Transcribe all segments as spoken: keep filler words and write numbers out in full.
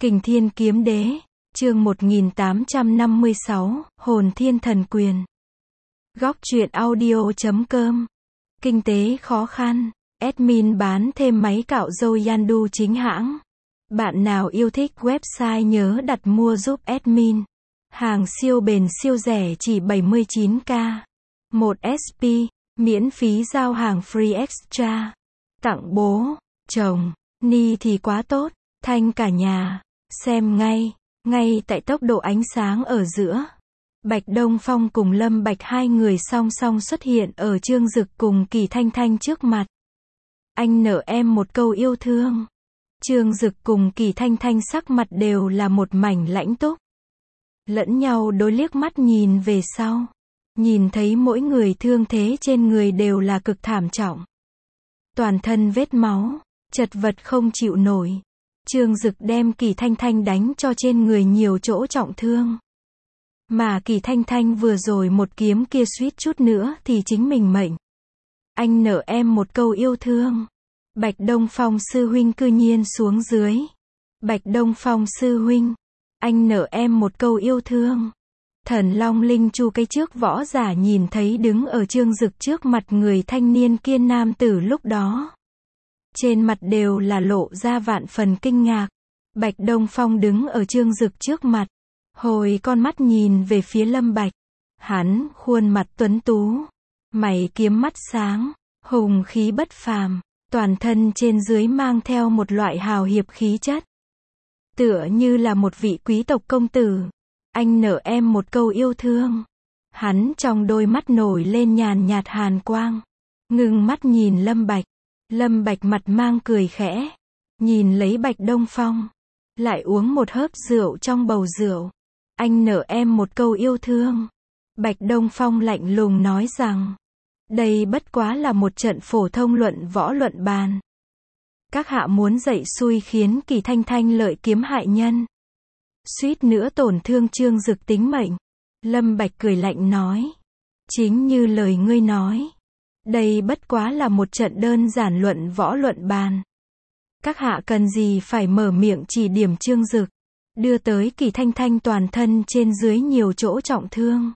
Kình Thiên Kiếm Đế, chương một nghìn tám trăm năm mươi sáu, Hồn Thiên Thần Quyền. Góc truyện audio chấm com. Kinh tế khó khăn, admin bán thêm máy cạo râu Yandu chính hãng. Bạn nào yêu thích website nhớ đặt mua giúp admin. Hàng siêu bền siêu rẻ chỉ bảy mươi chín k. một ét pê, miễn phí giao hàng free extra. Tặng bố, chồng, ni thì quá tốt, thanh cả nhà. Xem ngay, ngay tại tốc độ ánh sáng ở giữa. Bạch Đông Phong cùng Lâm Bạch hai người song song xuất hiện ở Trương Dực cùng Kỳ Thanh Thanh trước mặt. Anh nợ em một câu yêu thương. Trương Dực cùng Kỳ Thanh Thanh sắc mặt đều là một mảnh lãnh túc. Lẫn nhau đối liếc mắt nhìn về sau. Nhìn thấy mỗi người thương thế trên người đều là cực thảm trọng. Toàn thân vết máu, chật vật không chịu nổi. Trương Dực đem Kỳ Thanh Thanh đánh cho trên người nhiều chỗ trọng thương. Mà Kỳ Thanh Thanh vừa rồi một kiếm kia suýt chút nữa thì chính mình mệnh. Anh nợ em một câu yêu thương. Bạch Đông Phong sư huynh cư nhiên xuống dưới. Bạch Đông Phong sư huynh, anh nợ em một câu yêu thương. Thần Long Linh Chu cái trước võ giả nhìn thấy đứng ở Trương Dực trước mặt người thanh niên kia nam tử lúc đó. Trên mặt đều là lộ ra vạn phần kinh ngạc. Bạch Đông Phong đứng ở Trương Dực trước mặt. Hồi con mắt nhìn về phía Lâm Bạch. Hắn, khuôn mặt tuấn tú. Mày kiếm mắt sáng. Hùng khí bất phàm. Toàn thân trên dưới mang theo một loại hào hiệp khí chất. Tựa như là một vị quý tộc công tử. Anh nợ em một câu yêu thương. Hắn trong đôi mắt nổi lên nhàn nhạt hàn quang. Ngưng mắt nhìn Lâm Bạch. Lâm Bạch mặt mang cười khẽ. Nhìn lấy Bạch Đông Phong. Lại uống một hớp rượu trong bầu rượu. Anh nợ em một câu yêu thương. Bạch Đông Phong lạnh lùng nói rằng. Đây bất quá là một trận phổ thông luận võ luận bàn. Các hạ muốn dạy xui khiến Kỳ Thanh Thanh lợi kiếm hại nhân. Suýt nữa tổn thương Trương Dực tính mệnh. Lâm Bạch cười lạnh nói. Chính như lời ngươi nói. Đây bất quá là một trận đơn giản luận võ luận bàn. Các hạ cần gì phải mở miệng chỉ điểm Trương Dực. Đưa tới Kỳ Thanh Thanh toàn thân trên dưới nhiều chỗ trọng thương.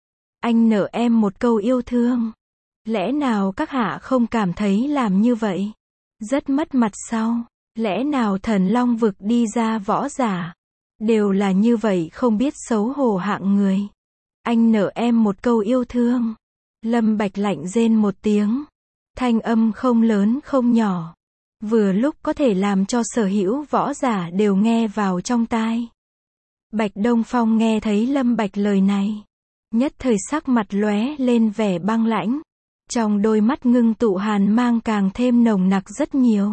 Anh nợ em một câu yêu thương. Lẽ nào các hạ không cảm thấy làm như vậy rất mất mặt sao? Lẽ nào Thần Long vực đi ra võ giả đều là như vậy không biết xấu hổ hạng người? Anh nợ em một câu yêu thương. Lâm Bạch lạnh rên một tiếng. Thanh âm không lớn không nhỏ. Vừa lúc có thể làm cho sở hữu võ giả đều nghe vào trong tai. Bạch Đông Phong nghe thấy Lâm Bạch lời này. Nhất thời sắc mặt lóe lên vẻ băng lãnh. Trong đôi mắt ngưng tụ hàn mang càng thêm nồng nặc rất nhiều.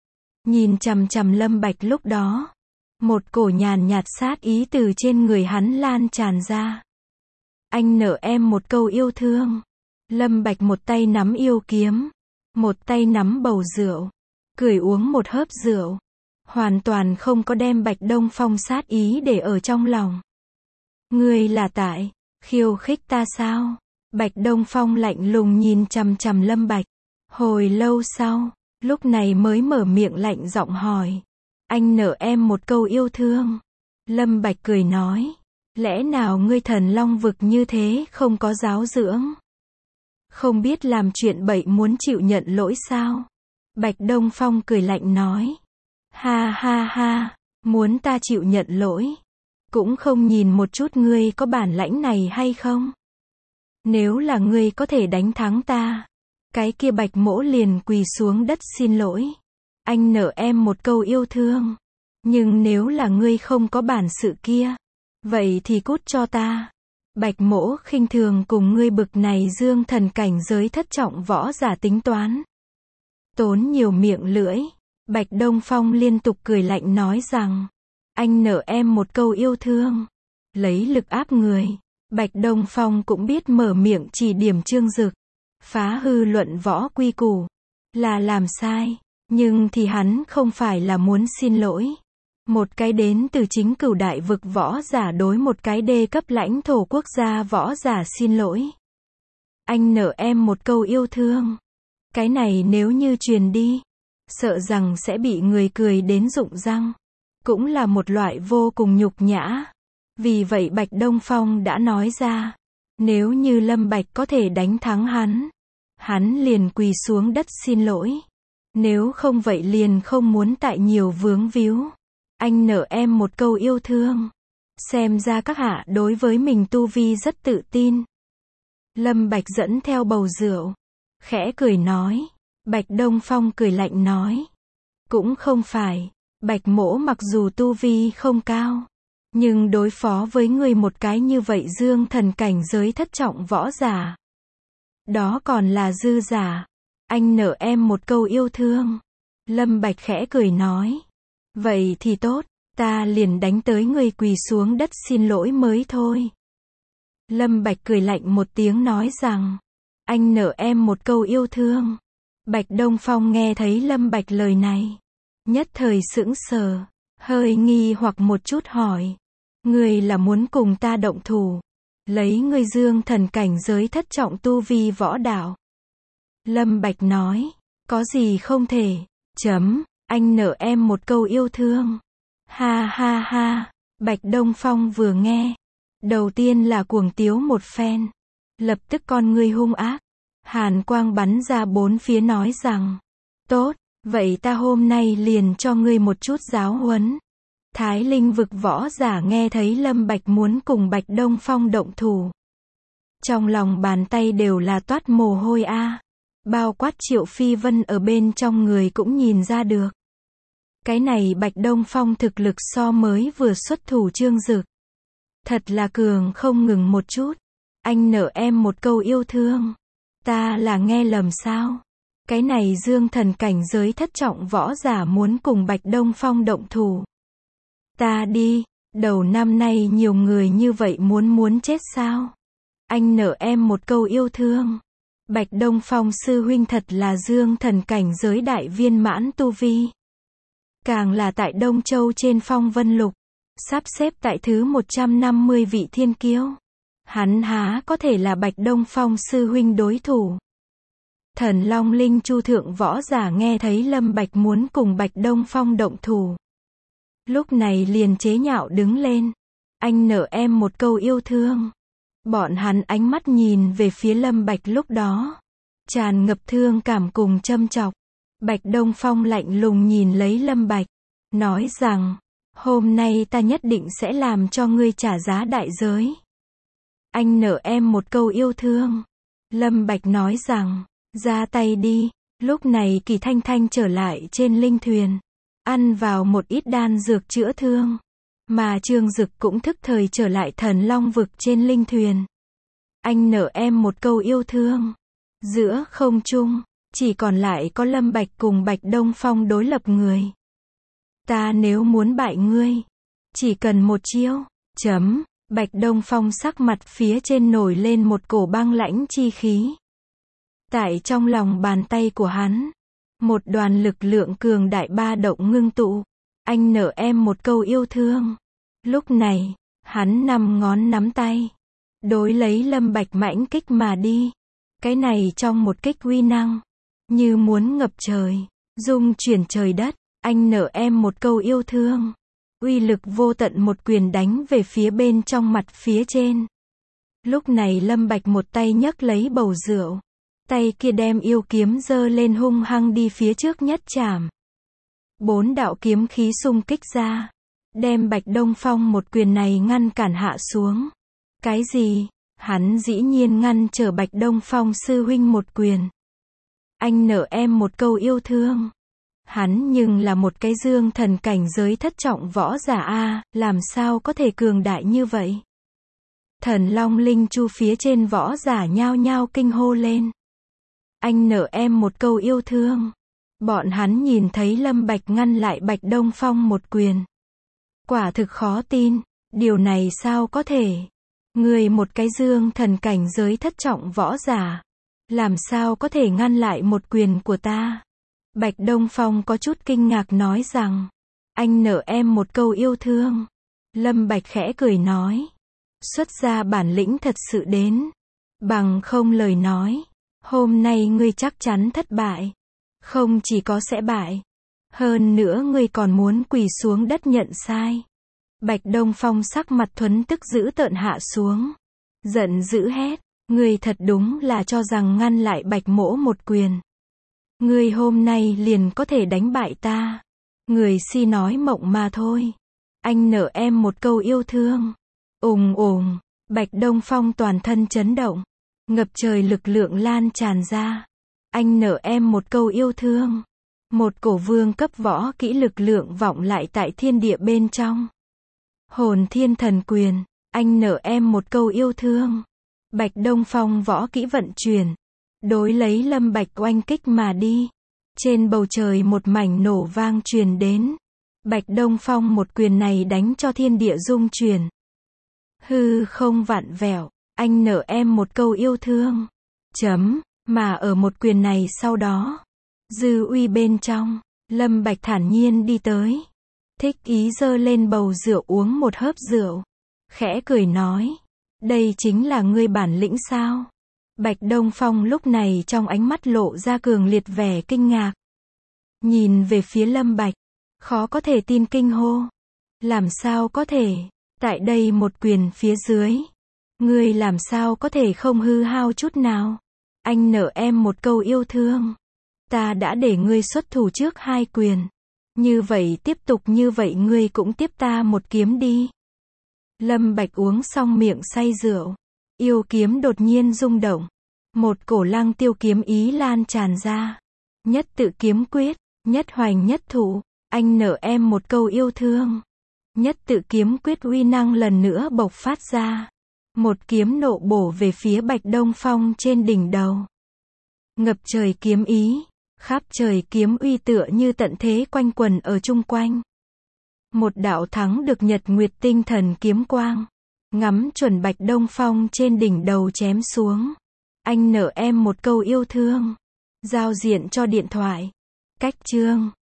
Nhìn chằm chằm Lâm Bạch lúc đó. Một cổ nhàn nhạt sát ý từ trên người hắn lan tràn ra. Anh nợ em một câu yêu thương. Lâm Bạch một tay nắm yêu kiếm. Một tay nắm bầu rượu. Cười uống một hớp rượu. Hoàn toàn không có đem Bạch Đông Phong sát ý để ở trong lòng. Ngươi là tại khiêu khích ta sao? Bạch Đông Phong lạnh lùng nhìn chằm chằm Lâm Bạch. Hồi lâu sau, lúc này mới mở miệng lạnh giọng hỏi. Anh nợ em một câu yêu thương. Lâm Bạch cười nói. Lẽ nào ngươi Thần Long vực như thế không có giáo dưỡng? Không biết làm chuyện bậy muốn chịu nhận lỗi sao? Bạch Đông Phong cười lạnh nói. Ha ha ha, muốn ta chịu nhận lỗi. Cũng không nhìn một chút ngươi có bản lãnh này hay không? Nếu là ngươi có thể đánh thắng ta, cái kia Bạch mỗ liền quỳ xuống đất xin lỗi. Anh nợ em một câu yêu thương. Nhưng nếu là ngươi không có bản sự kia, vậy thì cút cho ta. Bạch mỗ khinh thường cùng ngươi bực này dương thần cảnh giới thất trọng võ giả tính toán. Tốn nhiều miệng lưỡi. Bạch Đông Phong liên tục cười lạnh nói rằng. Anh nợ em một câu yêu thương. Lấy lực áp người. Bạch Đông Phong cũng biết mở miệng chỉ điểm Trương Dực. Phá hư luận võ quy củ. Là làm sai. Nhưng thì hắn không phải là muốn xin lỗi. Một cái đến từ chính cửu đại vực võ giả đối một cái đê cấp lãnh thổ quốc gia võ giả xin lỗi. Anh nợ em một câu yêu thương. Cái này nếu như truyền đi, sợ rằng sẽ bị người cười đến rụng răng. cũng là một loại vô cùng nhục nhã. Vì vậy Bạch Đông Phong đã nói ra, nếu như Lâm Bạch có thể đánh thắng hắn, hắn liền quỳ xuống đất xin lỗi. Nếu không vậy liền không muốn tại nhiều vướng víu. Anh nợ em một câu yêu thương. Xem ra các hạ đối với mình tu vi rất tự tin. Lâm Bạch dẫn theo bầu rượu, khẽ cười nói. Bạch Đông Phong cười lạnh nói, cũng không phải, Bạch mỗ mặc dù tu vi không cao, nhưng đối phó với người một cái như vậy dương thần cảnh giới thất trọng võ giả, đó còn là dư giả. Anh nợ em một câu yêu thương. Lâm Bạch khẽ cười nói, vậy thì tốt, ta liền đánh tới người quỳ xuống đất xin lỗi mới thôi. Lâm Bạch cười lạnh một tiếng nói rằng, anh nợ em một câu yêu thương. Bạch Đông Phong nghe thấy Lâm Bạch lời này, nhất thời sững sờ, hơi nghi hoặc một chút hỏi, ngươi là muốn cùng ta động thủ, lấy ngươi dương thần cảnh giới thất trọng tu vi võ đạo? Lâm Bạch nói, có gì không thể, chấm, anh nợ em một câu yêu thương. Ha ha ha, Bạch Đông Phong vừa nghe, đầu tiên là cuồng tiếu một phen, lập tức con ngươi hung ác, hàn quang bắn ra bốn phía nói rằng, tốt, vậy ta hôm nay liền cho ngươi một chút giáo huấn. Thái Linh vực võ giả nghe thấy Lâm Bạch muốn cùng Bạch Đông Phong động thủ, trong lòng bàn tay đều là toát mồ hôi a. À. Bao quát Triệu Phi Vân ở bên trong người cũng nhìn ra được. Cái này Bạch Đông Phong thực lực so mới vừa xuất thủ Trương Dực, thật là cường không ngừng một chút. Anh nợ em một câu yêu thương. Ta là nghe lầm sao? Cái này dương thần cảnh giới thất trọng võ giả muốn cùng Bạch Đông Phong động thủ. Ta đi, đầu năm nay nhiều người như vậy muốn muốn chết sao? Anh nợ em một câu yêu thương. Bạch Đông Phong sư huynh thật là dương thần cảnh giới đại viên mãn tu vi. Càng là tại Đông Châu trên phong vân lục, sắp xếp tại thứ một trăm năm mươi vị thiên kiêu. Hắn há có thể là Bạch Đông Phong sư huynh đối thủ. Thần Long Linh Chu thượng võ giả nghe thấy Lâm Bạch muốn cùng Bạch Đông Phong động thủ, lúc này liền chế nhạo đứng lên. Anh nợ em một câu yêu thương. Bọn hắn ánh mắt nhìn về phía Lâm Bạch lúc đó, tràn ngập thương cảm cùng châm chọc. Bạch Đông Phong lạnh lùng nhìn lấy Lâm Bạch, nói rằng, hôm nay ta nhất định sẽ làm cho ngươi trả giá đại giới. Anh nợ em một câu yêu thương. Lâm Bạch nói rằng, ra tay đi. Lúc này Kỳ Thanh Thanh trở lại trên linh thuyền, ăn vào một ít đan dược chữa thương. Mà Trương Dực cũng thức thời trở lại Thần Long vực trên linh thuyền. Anh nợ em một câu yêu thương. Giữa không trung, chỉ còn lại có Lâm Bạch cùng Bạch Đông Phong đối lập người. Ta nếu muốn bại ngươi, chỉ cần một chiêu, chấm. Bạch Đông Phong sắc mặt phía trên nổi lên một cổ băng lãnh chi khí. Tại trong lòng bàn tay của hắn, một đoàn lực lượng cường đại ba động ngưng tụ. Anh nợ em một câu yêu thương. Lúc này, hắn năm ngón nắm tay, đối lấy Lâm Bạch mãnh kích mà đi. Cái này trong một kích uy năng, như muốn ngập trời, dung chuyển trời đất. Anh nợ em một câu yêu thương. Uy lực vô tận một quyền đánh về phía bên trong mặt phía trên. Lúc này Lâm Bạch một tay nhấc lấy bầu rượu, tay kia đem yêu kiếm giơ lên hung hăng đi phía trước nhất chạm. Bốn đạo kiếm khí xung kích ra, đem Bạch Đông Phong một quyền này ngăn cản hạ xuống. Cái gì? Hắn dĩ nhiên ngăn trở Bạch Đông Phong sư huynh một quyền. Anh nợ em một câu yêu thương. Hắn nhưng là một cái dương thần cảnh giới thất trọng võ giả a, làm sao có thể cường đại như vậy? Thần Long Linh Chu phía trên võ giả nhao nhao kinh hô lên. Anh nợ em một câu yêu thương. Bọn hắn nhìn thấy Lâm Bạch ngăn lại Bạch Đông Phong một quyền. Quả thực khó tin, điều này sao có thể? Người một cái dương thần cảnh giới thất trọng võ giả, làm sao có thể ngăn lại một quyền của ta? Bạch Đông Phong có chút kinh ngạc nói rằng, anh nợ em một câu yêu thương. Lâm Bạch khẽ cười nói, xuất ra bản lĩnh thật sự đến, bằng không lời nói, hôm nay ngươi chắc chắn thất bại. Không chỉ có sẽ bại, Hơn nữa ngươi còn muốn quỳ xuống đất nhận sai. Bạch Đông Phong sắc mặt Thuấn tức dữ tợn hạ xuống. Giận dữ hét, ngươi thật đúng là cho rằng ngăn lại Bạch mỗ một quyền. Ngươi hôm nay liền có thể đánh bại ta. Người si nói mộng mà thôi. Anh nợ em một câu yêu thương. Ùng ùng, Bạch Đông Phong toàn thân chấn động. Ngập trời lực lượng lan tràn ra. Anh nợ em một câu yêu thương. Một cổ vương cấp võ kỹ lực lượng vọng lại tại thiên địa bên trong. Hồn thiên thần quyền, anh nợ em một câu yêu thương. Bạch Đông Phong võ kỹ vận chuyển. Đối lấy Lâm Bạch oanh kích mà đi. Trên bầu trời một mảnh nổ vang truyền đến. Bạch Đông Phong một quyền này đánh cho thiên địa rung chuyển. Hư không vặn vẹo, anh nợ em một câu yêu thương. Chấm, mà ở một quyền này sau đó. Dư uy bên trong, Lâm Bạch thản nhiên đi tới. Thích ý giơ lên bầu rượu uống một hớp rượu. Khẽ cười nói. Đây chính là ngươi bản lĩnh sao? Bạch Đông Phong lúc này trong ánh mắt lộ ra cường liệt vẻ kinh ngạc. Nhìn về phía Lâm Bạch. Khó có thể tin kinh hô. Làm sao có thể? Tại đây một quyền phía dưới. Ngươi làm sao có thể không hư hao chút nào? Anh nợ em một câu yêu thương. Ta đã để ngươi xuất thủ trước hai quyền. Như vậy tiếp tục như vậy ngươi cũng tiếp ta một kiếm đi. Lâm Bạch uống xong miệng say rượu. Yêu kiếm đột nhiên rung động. Một cổ lăng tiêu kiếm ý lan tràn ra. Nhất tự kiếm quyết, nhất hoành nhất thủ. Anh nợ em một câu yêu thương. Nhất tự kiếm quyết uy năng lần nữa bộc phát ra. Một kiếm nộ bổ về phía Bạch Đông Phong trên đỉnh đầu. Ngập trời kiếm ý. Khắp trời kiếm uy tựa như tận thế quanh quần ở chung quanh. Một đạo thắng được nhật nguyệt tinh thần kiếm quang. Ngắm chuẩn Bạch Đông Phong trên đỉnh đầu chém xuống. Anh nợ em một câu yêu thương. Giao diện cho điện thoại. Cách chương